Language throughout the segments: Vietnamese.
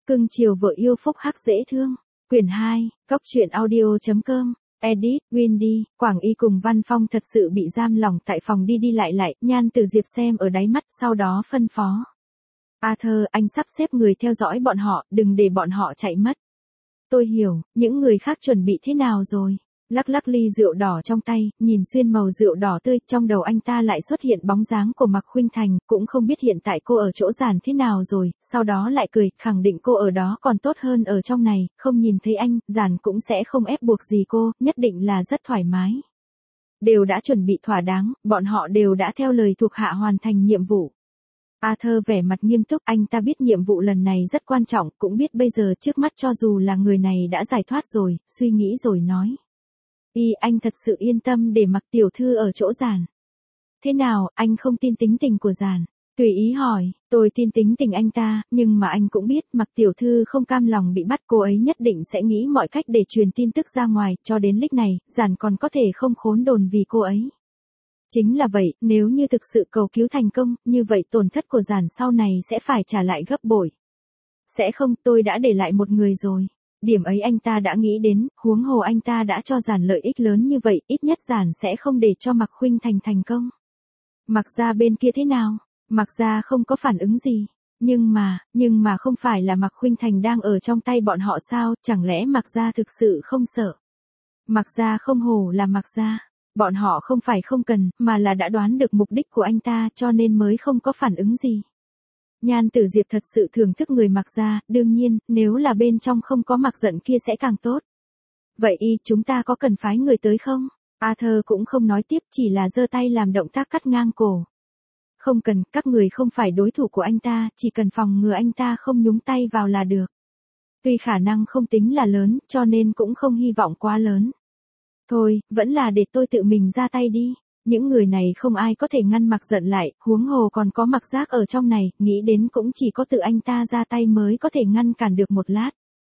Cưng chiều vợ yêu phúc hắc dễ thương. Quyển 2, Cốc truyện audio.com. Edit, Windy, Quảng Y cùng Văn Phong thật sự bị giam lỏng tại phòng đi lại, Nhan Tử Diệp xem ở đáy mắt, sau đó phân phó. Arthur, anh sắp xếp người theo dõi bọn họ, đừng để bọn họ chạy mất. Tôi hiểu, những người khác chuẩn bị thế nào rồi? Lắc lắc ly rượu đỏ trong tay, nhìn xuyên màu rượu đỏ tươi, trong đầu anh ta lại xuất hiện bóng dáng của Mạc Khuynh Thành, cũng không biết hiện tại cô ở chỗ Giản thế nào rồi, sau đó lại cười, khẳng định cô ở đó còn tốt hơn ở trong này, không nhìn thấy anh, Giản cũng sẽ không ép buộc gì cô, nhất định là rất thoải mái. Đều đã chuẩn bị thỏa đáng, bọn họ đều đã theo lời thuộc hạ hoàn thành nhiệm vụ. Arthur vẻ mặt nghiêm túc, anh ta biết nhiệm vụ lần này rất quan trọng, cũng biết bây giờ trước mắt cho dù là người này đã giải thoát rồi, suy nghĩ rồi nói. Anh thật sự yên tâm để Mạc tiểu thư ở chỗ Giản. Thế nào, anh không tin tính tình của Giản? Tùy ý hỏi, tôi tin tính tình anh ta, nhưng mà anh cũng biết Mạc tiểu thư không cam lòng bị bắt, cô ấy nhất định sẽ nghĩ mọi cách để truyền tin tức ra ngoài, cho đến lúc này, Giản còn có thể không khốn đồn vì cô ấy. Chính là vậy, nếu như thực sự cầu cứu thành công, như vậy tổn thất của Giản sau này sẽ phải trả lại gấp bội. Sẽ không, tôi đã để lại một người rồi. Điểm ấy anh ta đã nghĩ đến, huống hồ anh ta đã cho Giản lợi ích lớn như vậy, ít nhất Giản sẽ không để cho Mạc Khuynh Thành thành công. Mạc gia bên kia thế nào? Mạc gia không có phản ứng gì. Nhưng mà không phải là Mạc Khuynh Thành đang ở trong tay bọn họ sao, chẳng lẽ Mạc gia thực sự không sợ? Mạc gia không hổ là Mạc gia. Bọn họ không phải không cần, mà là đã đoán được mục đích của anh ta cho nên mới không có phản ứng gì. Nhan Tử Diệp thật sự thưởng thức người Mạc gia, đương nhiên, nếu là bên trong không có Mạc Giận kia sẽ càng tốt. Vậy chúng ta có cần phái người tới không? Arthur cũng không nói tiếp, chỉ là giơ tay làm động tác cắt ngang cổ. Không cần, các người không phải đối thủ của anh ta, chỉ cần phòng ngừa anh ta không nhúng tay vào là được. Tuy khả năng không tính là lớn, cho nên cũng không hy vọng quá lớn. Thôi, vẫn là để tôi tự mình ra tay đi. Những người này không ai có thể ngăn Mạc Giận lại, huống hồ còn có Mạc Giác ở trong này, nghĩ đến cũng chỉ có tự anh ta ra tay mới có thể ngăn cản được một lát.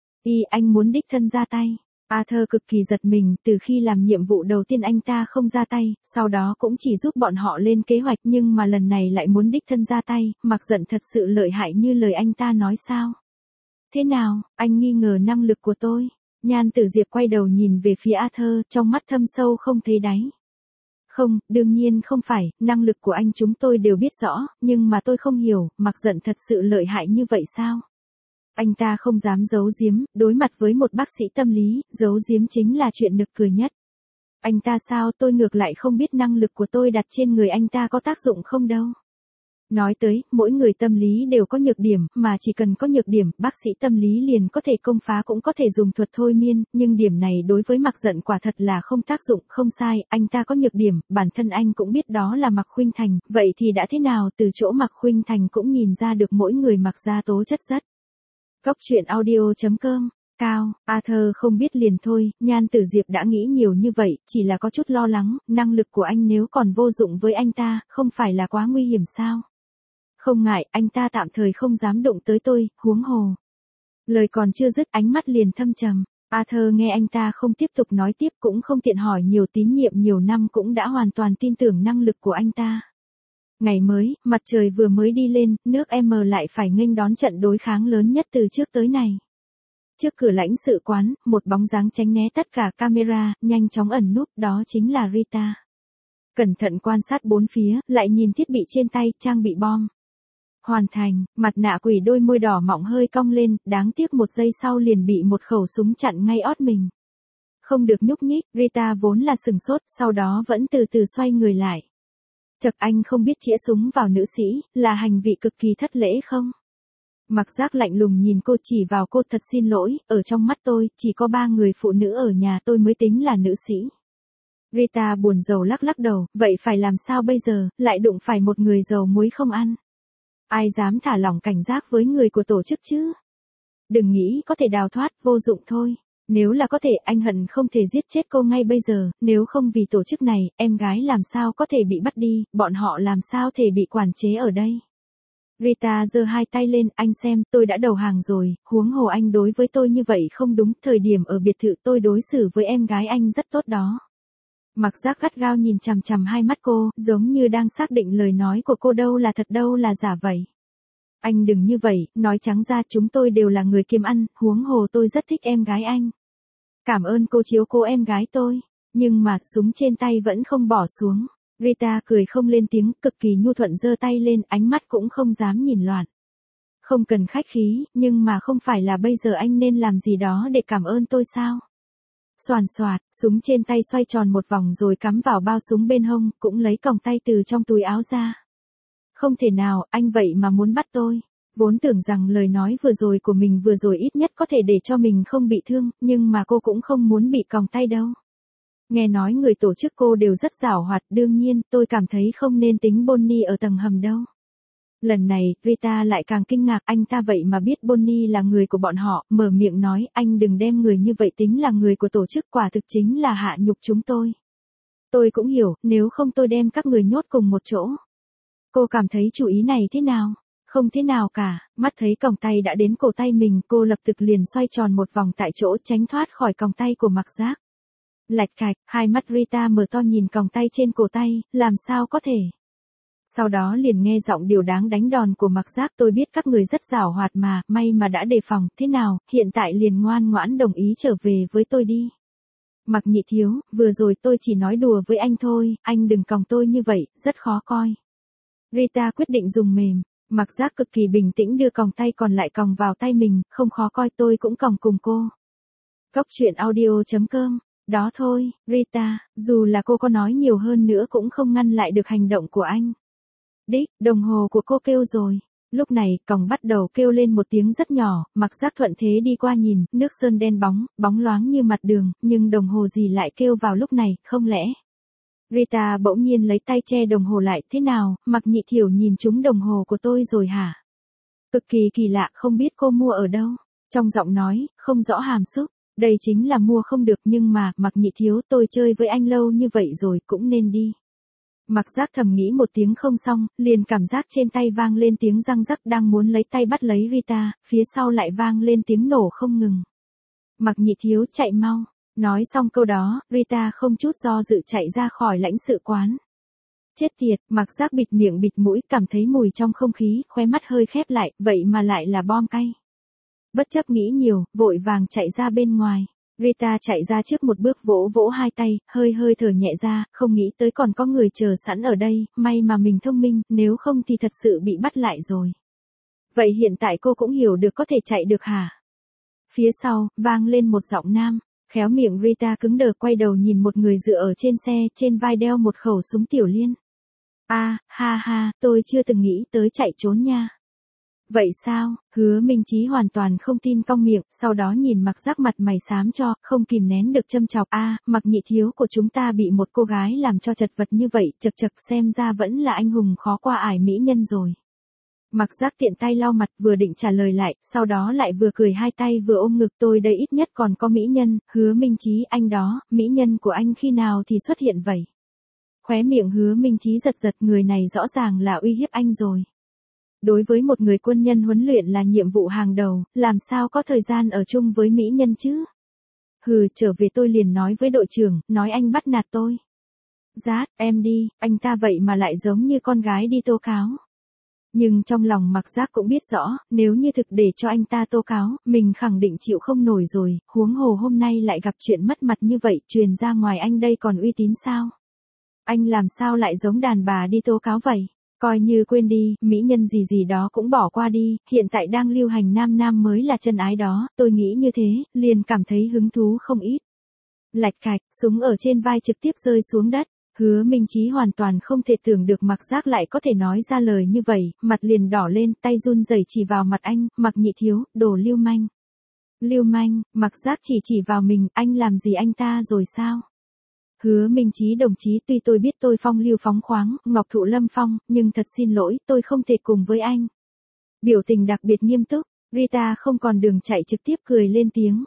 Anh muốn đích thân ra tay. Arthur cực kỳ giật mình, từ khi làm nhiệm vụ đầu tiên anh ta không ra tay, sau đó cũng chỉ giúp bọn họ lên kế hoạch, nhưng mà lần này lại muốn đích thân ra tay, Mạc Giận thật sự lợi hại như lời anh ta nói sao? Thế nào, anh nghi ngờ năng lực của tôi? Nhan Tử Diệp quay đầu nhìn về phía Arthur, trong mắt thâm sâu không thấy đáy. Không, đương nhiên không phải, năng lực của anh chúng tôi đều biết rõ, nhưng mà tôi không hiểu, Mạc Giận thật sự lợi hại như vậy sao? Anh ta không dám giấu giếm, đối mặt với một bác sĩ tâm lý, giấu giếm chính là chuyện nực cười nhất. Anh ta sao, tôi ngược lại không biết năng lực của tôi đặt trên người anh ta có tác dụng không đâu. Nói tới, mỗi người tâm lý đều có nhược điểm, mà chỉ cần có nhược điểm, bác sĩ tâm lý liền có thể công phá cũng có thể dùng thuật thôi miên, nhưng điểm này đối với Mạc Giận quả thật là không tác dụng, không sai, anh ta có nhược điểm, bản thân anh cũng biết đó là Mạc Khuynh Thành, vậy thì đã thế nào, từ chỗ Mạc Khuynh Thành cũng nhìn ra được mỗi người Mạc gia tố chất rất. Cốc truyện audio.com. Cao, Arthur không biết liền thôi, Nhan Tử Diệp đã nghĩ nhiều như vậy, chỉ là có chút lo lắng, năng lực của anh nếu còn vô dụng với anh ta, không phải là quá nguy hiểm sao? Không ngại, anh ta tạm thời không dám đụng tới tôi, huống hồ. Lời còn chưa dứt, ánh mắt liền thâm trầm. Arthur nghe anh ta không tiếp tục nói tiếp, cũng không tiện hỏi nhiều, tín nhiệm nhiều năm cũng đã hoàn toàn tin tưởng năng lực của anh ta. Ngày mới, mặt trời vừa mới đi lên, nước M lại phải nghênh đón trận đối kháng lớn nhất từ trước tới nay. Trước cửa lãnh sự quán, một bóng dáng tránh né tất cả camera, nhanh chóng ẩn núp, đó chính là Rita. Cẩn thận quan sát bốn phía, lại nhìn thiết bị trên tay, trang bị bom. Hoàn thành, mặt nạ quỷ đôi môi đỏ mọng hơi cong lên, đáng tiếc một giây sau liền bị một khẩu súng chặn ngay ót mình. Không được nhúc nhích, Rita vốn là sừng sốt, sau đó vẫn từ từ xoay người lại. Chật, anh không biết chĩa súng vào nữ sĩ, là hành vi cực kỳ thất lễ không? Mạc Giác lạnh lùng nhìn cô, chỉ vào cô, thật xin lỗi, ở trong mắt tôi, chỉ có 3 người phụ nữ ở nhà tôi mới tính là nữ sĩ. Rita buồn rầu lắc lắc đầu, vậy phải làm sao bây giờ, lại đụng phải một người dầu muối không ăn. Ai dám thả lỏng cảnh giác với người của tổ chức chứ? Đừng nghĩ có thể đào thoát, vô dụng thôi. Nếu là có thể, anh hận không thể giết chết cô ngay bây giờ, nếu không vì tổ chức này, em gái làm sao có thể bị bắt đi, bọn họ làm sao thể bị quản chế ở đây. Rita giơ hai tay lên, anh xem, tôi đã đầu hàng rồi, huống hồ anh đối với tôi như vậy không đúng, thời điểm ở biệt thự tôi đối xử với em gái anh rất tốt đó. Mạc Giác gắt gao nhìn chằm chằm hai mắt cô, giống như đang xác định lời nói của cô đâu là thật đâu là giả vậy. Anh đừng như vậy, nói trắng ra chúng tôi đều là người kiếm ăn, huống hồ tôi rất thích em gái anh. Cảm ơn cô chiếu cố em gái tôi. Nhưng mà súng trên tay vẫn không bỏ xuống. Rita cười không lên tiếng, cực kỳ nhu thuận giơ tay lên, ánh mắt cũng không dám nhìn loạn. Không cần khách khí, nhưng mà không phải là bây giờ anh nên làm gì đó để cảm ơn tôi sao? Xoàn xoạt, súng trên tay xoay tròn một vòng rồi cắm vào bao súng bên hông, cũng lấy còng tay từ trong túi áo ra. Không thể nào, anh vậy mà muốn bắt tôi. Vốn tưởng rằng lời nói vừa rồi của mình vừa rồi ít nhất có thể để cho mình không bị thương, nhưng mà cô cũng không muốn bị còng tay đâu. Nghe nói người tổ chức cô đều rất giảo hoạt, đương nhiên, tôi cảm thấy không nên tính Bonnie ở tầng hầm đâu. Lần này, Rita lại càng kinh ngạc, anh ta vậy mà biết Bonnie là người của bọn họ, mở miệng nói, anh đừng đem người như vậy tính là người của tổ chức, quả thực chính là hạ nhục chúng tôi. Tôi cũng hiểu, nếu không tôi đem các người nhốt cùng một chỗ. Cô cảm thấy chủ ý này thế nào? Không thế nào cả, mắt thấy còng tay đã đến cổ tay mình, cô lập tức liền xoay tròn một vòng tại chỗ tránh thoát khỏi còng tay của Mạc Giác. Lạch cạch, hai mắt Rita mở to nhìn còng tay trên cổ tay, làm sao có thể? Sau đó liền nghe giọng điều đáng đánh đòn của Mạc Giác, tôi biết các người rất giảo hoạt mà, may mà đã đề phòng, thế nào, hiện tại liền ngoan ngoãn đồng ý trở về với tôi đi. Mạc Nhị Thiếu, vừa rồi tôi chỉ nói đùa với anh thôi, anh đừng còng tôi như vậy, rất khó coi. Rita quyết định dùng mềm, Mạc Giác cực kỳ bình tĩnh đưa còng tay còn lại còng vào tay mình, không khó coi, tôi cũng còng cùng cô. Cốc truyện audio.com. Đó thôi, Rita, dù là cô có nói nhiều hơn nữa cũng không ngăn lại được hành động của anh. Đích, đồng hồ của cô kêu rồi. Lúc này, còng bắt đầu kêu lên một tiếng rất nhỏ, Mạc Giác thuận thế đi qua nhìn, nước sơn đen bóng, bóng loáng như mặt đường, nhưng đồng hồ gì lại kêu vào lúc này, không lẽ? Rita bỗng nhiên lấy tay che đồng hồ lại, thế nào, Mạc Nhị Thiểu nhìn trúng đồng hồ của tôi rồi hả? Cực kỳ kỳ lạ, không biết cô mua ở đâu? Trong giọng nói, không rõ hàm xúc. Đây chính là mua không được, nhưng mà, Mạc Nhị Thiếu, tôi chơi với anh lâu như vậy rồi, cũng nên đi. Mạc Giác thầm nghĩ một tiếng không xong, liền cảm giác trên tay vang lên tiếng răng rắc, đang muốn lấy tay bắt lấy Rita, phía sau lại vang lên tiếng nổ không ngừng. Mạc Nhị Thiếu, chạy mau. Nói xong câu đó, Rita không chút do dự chạy ra khỏi lãnh sự quán. Chết tiệt, Mạc Giác bịt miệng bịt mũi, cảm thấy mùi trong không khí, khóe mắt hơi khép lại, vậy mà lại là bom cay. Bất chấp nghĩ nhiều, vội vàng chạy ra bên ngoài. Rita chạy ra trước một bước, vỗ vỗ hai tay, hơi hơi thở nhẹ ra, không nghĩ tới còn có người chờ sẵn ở đây, may mà mình thông minh, nếu không thì thật sự bị bắt lại rồi. Vậy hiện tại cô cũng hiểu được có thể chạy được hả? Phía sau, vang lên một giọng nam, khéo miệng Rita cứng đờ, quay đầu nhìn một người dựa ở trên xe, trên vai đeo một khẩu súng tiểu liên. Ha ha, tôi chưa từng nghĩ tới chạy trốn nha. Vậy sao? Hứa Minh Chí hoàn toàn không tin, cong miệng, sau đó nhìn Mạc Giác mặt mày xám cho, không kìm nén được châm chọc. Mạc Nhị Thiếu của chúng ta bị một cô gái làm cho chật vật như vậy, chật chật, xem ra vẫn là anh hùng khó qua ải mỹ nhân rồi. Mạc Giác tiện tay lau mặt, vừa định trả lời lại, sau đó lại vừa cười, hai tay vừa ôm ngực, tôi đây ít nhất còn có mỹ nhân. Hứa Minh Chí, anh đó, mỹ nhân của anh khi nào thì xuất hiện vậy? Khóe miệng Hứa Minh Chí giật giật, người này rõ ràng là uy hiếp anh rồi. Đối với một người quân nhân huấn luyện là nhiệm vụ hàng đầu, làm sao có thời gian ở chung với mỹ nhân chứ? Hừ, trở về tôi liền nói với đội trưởng, nói anh bắt nạt tôi. Giác, em đi, anh ta vậy mà lại giống như con gái đi tố cáo. Nhưng trong lòng Mạc Giác cũng biết rõ, nếu như thực để cho anh ta tố cáo, mình khẳng định chịu không nổi rồi, huống hồ hôm nay lại gặp chuyện mất mặt như vậy, truyền ra ngoài anh đây còn uy tín sao? Anh làm sao lại giống đàn bà đi tố cáo vậy? Coi như quên đi, mỹ nhân gì gì đó cũng bỏ qua đi, hiện tại đang lưu hành nam nam mới là chân ái đó, tôi nghĩ như thế, liền cảm thấy hứng thú không ít. Lạch cạch, súng ở trên vai trực tiếp rơi xuống đất. Hứa Minh Chí hoàn toàn không thể tưởng được Mạc Giác lại có thể nói ra lời như vậy, mặt liền đỏ lên, tay run rẩy chỉ vào mặt anh, Mạc Nhị Thiếu, đồ lưu manh. Lưu manh, Mạc Giác chỉ vào mình, anh làm gì anh ta rồi sao? Hứa Minh Chí đồng chí, tuy tôi biết tôi phong lưu phóng khoáng, ngọc thụ lâm phong, nhưng thật xin lỗi, tôi không thể cùng với anh. Biểu tình đặc biệt nghiêm túc, Rita không còn đường chạy trực tiếp cười lên tiếng.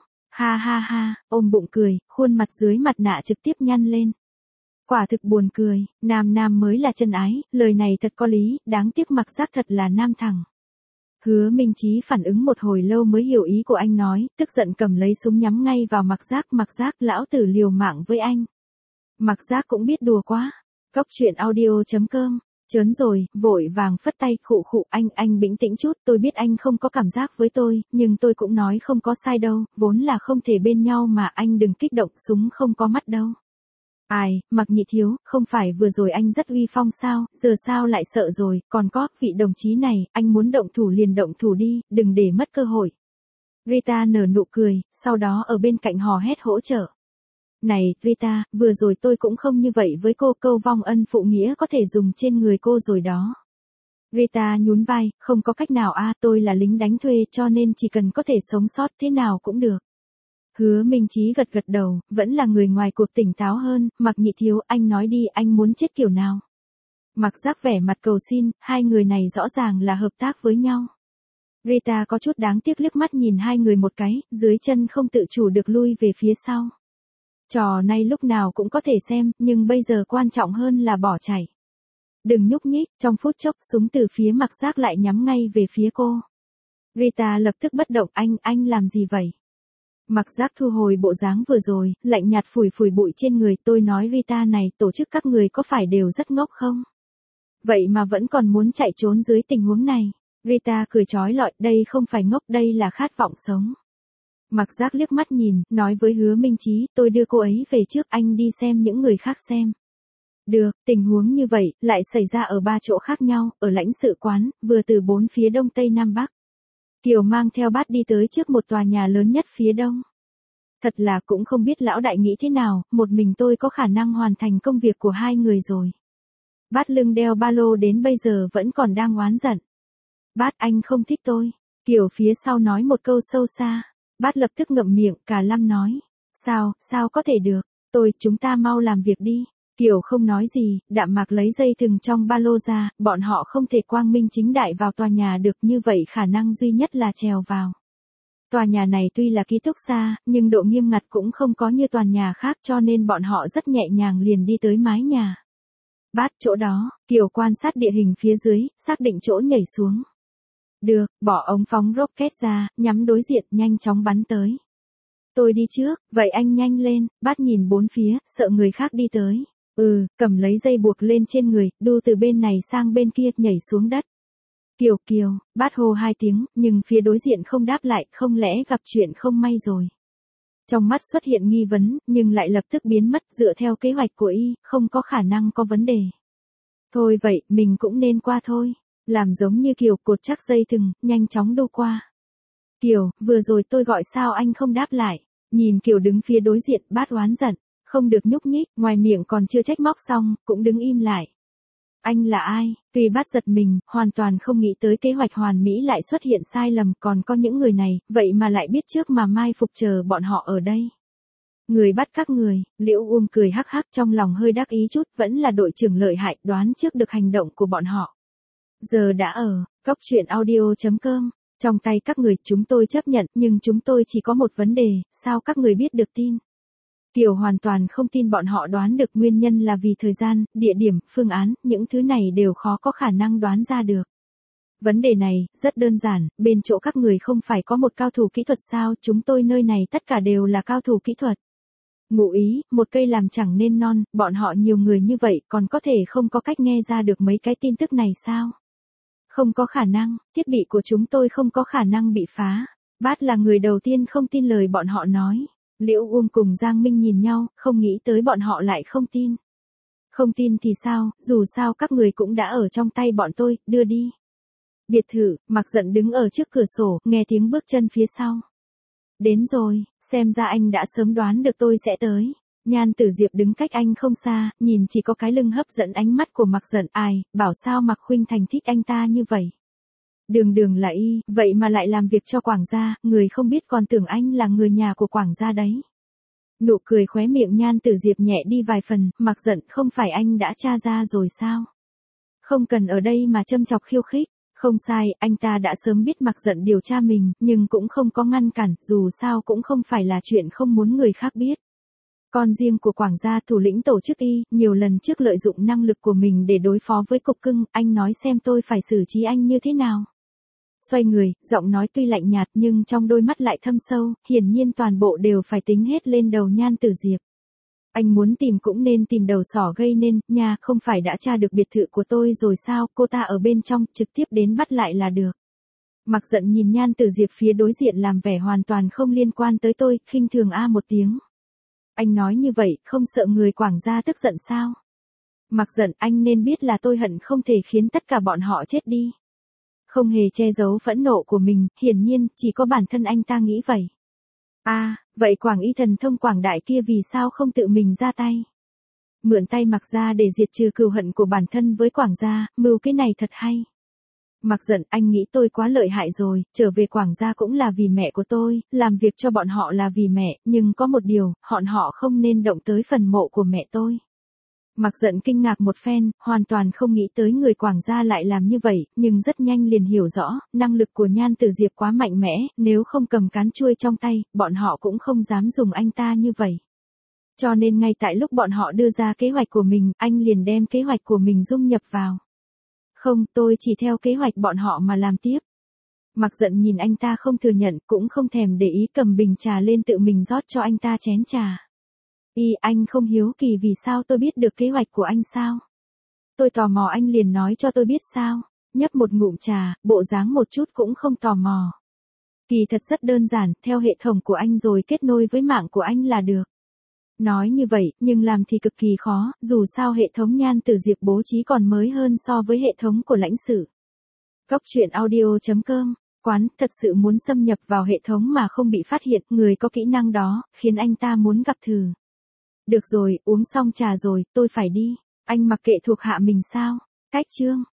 Ha, ôm bụng cười, khuôn mặt dưới mặt nạ trực tiếp nhăn lên. Quả thực buồn cười, nam nam mới là chân ái, lời này thật có lý, đáng tiếc Mạc Giác thật là nam thẳng. Hứa Minh Chí phản ứng một hồi lâu mới hiểu ý của anh nói, tức giận cầm lấy súng nhắm ngay vào Mạc Giác, lão tử liều mạng với anh. Mạc Giác cũng biết đùa quá. Cốc truyện audio.com Chớn rồi, vội vàng phất tay, khụ khụ, anh bình tĩnh chút, tôi biết anh không có cảm giác với tôi, nhưng tôi cũng nói không có sai đâu, vốn là không thể bên nhau mà, anh đừng kích động, súng không có mắt đâu. Ai, Mạc Nhị Thiếu, không phải vừa rồi anh rất uy phong sao, giờ sao lại sợ rồi, còn có, vị đồng chí này, anh muốn động thủ liền động thủ đi, đừng để mất cơ hội. Rita nở nụ cười, sau đó ở bên cạnh hò hét hỗ trợ. Này, Rita, vừa rồi tôi cũng không như vậy với cô, câu vong ân phụ nghĩa có thể dùng trên người cô rồi đó. Rita nhún vai, không có cách nào tôi là lính đánh thuê cho nên chỉ cần có thể sống sót thế nào cũng được. Hứa Minh Chí gật gật đầu, vẫn là người ngoài cuộc tỉnh táo hơn, Mạc Nhị Thiếu, anh nói đi, anh muốn chết kiểu nào? Mạc Giác vẻ mặt cầu xin, hai người này rõ ràng là hợp tác với nhau. Rita có chút đáng tiếc liếc mắt nhìn hai người một cái, dưới chân không tự chủ được lui về phía sau. Trò này lúc nào cũng có thể xem, nhưng bây giờ quan trọng hơn là bỏ chạy. Đừng nhúc nhích, trong phút chốc súng từ phía Mạc Giác lại nhắm ngay về phía cô. Rita lập tức bất động, anh làm gì vậy? Mạc Giác thu hồi bộ dáng vừa rồi, lạnh nhạt phủi phủi bụi trên người, tôi nói Rita này, tổ chức các người có phải đều rất ngốc không? Vậy mà vẫn còn muốn chạy trốn dưới tình huống này. Rita cười chói lọi, đây không phải ngốc, đây là khát vọng sống. Mạc Giác liếc mắt nhìn, nói với Hứa Minh Chí, tôi đưa cô ấy về trước, anh đi xem những người khác xem. Được, tình huống như vậy, lại xảy ra ở 3 chỗ khác nhau, ở lãnh sự quán, vừa từ 4 phía đông tây nam bắc. Kiều mang theo Bát đi tới trước một tòa nhà lớn nhất phía đông. Thật là cũng không biết lão đại nghĩ thế nào, một mình tôi có khả năng hoàn thành công việc của hai người rồi. Bát lưng đeo ba lô đến bây giờ vẫn còn đang oán giận. Bát, anh không thích tôi. Kiều phía sau nói một câu sâu xa. Bát lập tức ngậm miệng, cả lâm nói. Sao có thể được, chúng ta mau làm việc đi. Kiều không nói gì, Đạm Mạc lấy dây thừng trong ba lô ra, bọn họ không thể quang minh chính đại vào tòa nhà được, như vậy khả năng duy nhất là trèo vào. Tòa nhà này tuy là ký túc xá, nhưng độ nghiêm ngặt cũng không có như tòa nhà khác cho nên bọn họ rất nhẹ nhàng liền đi tới mái nhà. Bát, chỗ đó, Kiều quan sát địa hình phía dưới, xác định chỗ nhảy xuống. Được, bỏ ống phóng rocket ra, nhắm đối diện, nhanh chóng bắn tới. Tôi đi trước, vậy anh nhanh lên, Bát nhìn bốn phía, sợ người khác đi tới. Cầm lấy dây buộc lên trên người, đu từ bên này sang bên kia, nhảy xuống đất. Kiều, Bát hô 2 tiếng, nhưng phía đối diện không đáp lại, không lẽ gặp chuyện không may rồi. Trong mắt xuất hiện nghi vấn, nhưng lại lập tức biến mất, dựa theo kế hoạch của y, không có khả năng có vấn đề. Thôi vậy, mình cũng nên qua thôi. Làm giống như Kiều, cột chắc dây thừng, nhanh chóng đu qua. Kiều, vừa rồi tôi gọi sao anh không đáp lại. Nhìn Kiều đứng phía đối diện, Bát oán giận. Không được nhúc nhích, ngoài miệng còn chưa trách móc xong, cũng đứng im lại. Anh là ai? Tuy Bát giật mình, hoàn toàn không nghĩ tới kế hoạch hoàn mỹ lại xuất hiện sai lầm, còn có những người này, vậy mà lại biết trước mà mai phục chờ bọn họ ở đây. Người bắt các người, Liễu Uông cười hắc hắc, trong lòng hơi đắc ý chút, vẫn là đội trưởng lợi hại, đoán trước được hành động của bọn họ. Giờ đã ở, góc truyện audio.com, trong tay các người, chúng tôi chấp nhận, nhưng chúng tôi chỉ có một vấn đề, sao các người biết được tin? Kiều hoàn toàn không tin bọn họ đoán được, nguyên nhân là vì thời gian, địa điểm, phương án, những thứ này đều khó có khả năng đoán ra được. Vấn đề này, rất đơn giản, bên chỗ các người không phải có một cao thủ kỹ thuật sao, chúng tôi nơi này tất cả đều là cao thủ kỹ thuật. Ngụ ý, một cây làm chẳng nên non, bọn họ nhiều người như vậy còn có thể không có cách nghe ra được mấy cái tin tức này sao? Không có khả năng, thiết bị của chúng tôi không có khả năng bị phá. Bát là người đầu tiên không tin lời bọn họ nói. Liễu Uông cùng Giang Minh nhìn nhau, không nghĩ tới bọn họ lại không tin. Không tin thì sao, dù sao các người cũng đã ở trong tay bọn tôi, đưa đi. Biệt thự, Mạc Giận đứng ở trước cửa sổ, nghe tiếng bước chân phía sau. Đến rồi, xem ra anh đã sớm đoán được tôi sẽ tới. Nhan Tử Diệp đứng cách anh không xa, nhìn chỉ có cái lưng hấp dẫn ánh mắt của Mạc Giận, bảo sao Mạc Khuynh Thành thích anh ta như vậy. Đường là y, vậy mà lại làm việc cho Quảng gia, người không biết còn tưởng anh là người nhà của Quảng gia đấy. Nụ cười khóe miệng Nhan Tử Diệp nhẹ đi vài phần, Mạc Giận, không phải anh đã tra ra rồi sao? Không cần ở đây mà châm chọc khiêu khích. Không sai, anh ta đã sớm biết Mạc Giận điều tra mình, nhưng cũng không có ngăn cản, dù sao cũng không phải là chuyện không muốn người khác biết. Con riêng của Quảng gia thủ lĩnh tổ chức y, nhiều lần trước lợi dụng năng lực của mình để đối phó với cục cưng, anh nói xem tôi phải xử trí anh như thế nào. Xoay người, giọng nói tuy lạnh nhạt nhưng trong đôi mắt lại thâm sâu, hiển nhiên toàn bộ đều phải tính hết lên đầu Nhan Tử Diệp. Anh muốn tìm cũng nên tìm đầu sỏ gây nên, nha, không phải đã tra được biệt thự của tôi rồi sao, cô ta ở bên trong, trực tiếp đến bắt lại là được. Mặc Giận nhìn Nhan Tử Diệp phía đối diện làm vẻ hoàn toàn không liên quan tới tôi, khinh thường a một tiếng. Anh nói như vậy, không sợ người Quảng gia tức giận sao? Mặc Giận, anh nên biết là tôi hận không thể khiến tất cả bọn họ chết đi. Không hề che giấu phẫn nộ của mình, hiển nhiên, chỉ có bản thân anh ta nghĩ vậy. Vậy Quảng Y thần thông quảng đại kia vì sao không tự mình ra tay? Mượn tay Mặc gia để diệt trừ cừu hận của bản thân với Quảng gia, mưu cái này thật hay. Mặc Giận, anh nghĩ tôi quá lợi hại rồi, trở về Quảng gia cũng là vì mẹ của tôi, làm việc cho bọn họ là vì mẹ, nhưng có một điều, họ không nên động tới phần mộ của mẹ tôi. Mặc Giận kinh ngạc một phen, hoàn toàn không nghĩ tới người Quảng gia lại làm như vậy, nhưng rất nhanh liền hiểu rõ, năng lực của Nhan Tử Diệp quá mạnh mẽ, nếu không cầm cán chuôi trong tay, bọn họ cũng không dám dùng anh ta như vậy. Cho nên ngay tại lúc bọn họ đưa ra kế hoạch của mình, anh liền đem kế hoạch của mình dung nhập vào. Không, tôi chỉ theo kế hoạch bọn họ mà làm tiếp. Mặc Giận nhìn anh ta không thừa nhận, cũng không thèm để ý, cầm bình trà lên tự mình rót cho anh ta chén trà. Anh không hiếu kỳ vì sao tôi biết được kế hoạch của anh sao? Tôi tò mò anh liền nói cho tôi biết sao? Nhấp một ngụm trà, bộ dáng một chút cũng không tò mò. Kỳ thật rất đơn giản, theo hệ thống của anh rồi kết nối với mạng của anh là được. Nói như vậy, nhưng làm thì cực kỳ khó, dù sao hệ thống Nhan Tử Diệp bố trí còn mới hơn so với hệ thống của lãnh sự. Góc truyện audio.com, Quán thật sự muốn xâm nhập vào hệ thống mà không bị phát hiện, người có kỹ năng đó, khiến anh ta muốn gặp thử. Được rồi, uống xong trà rồi, tôi phải đi. Anh mặc kệ thuộc hạ mình sao? Cách chương.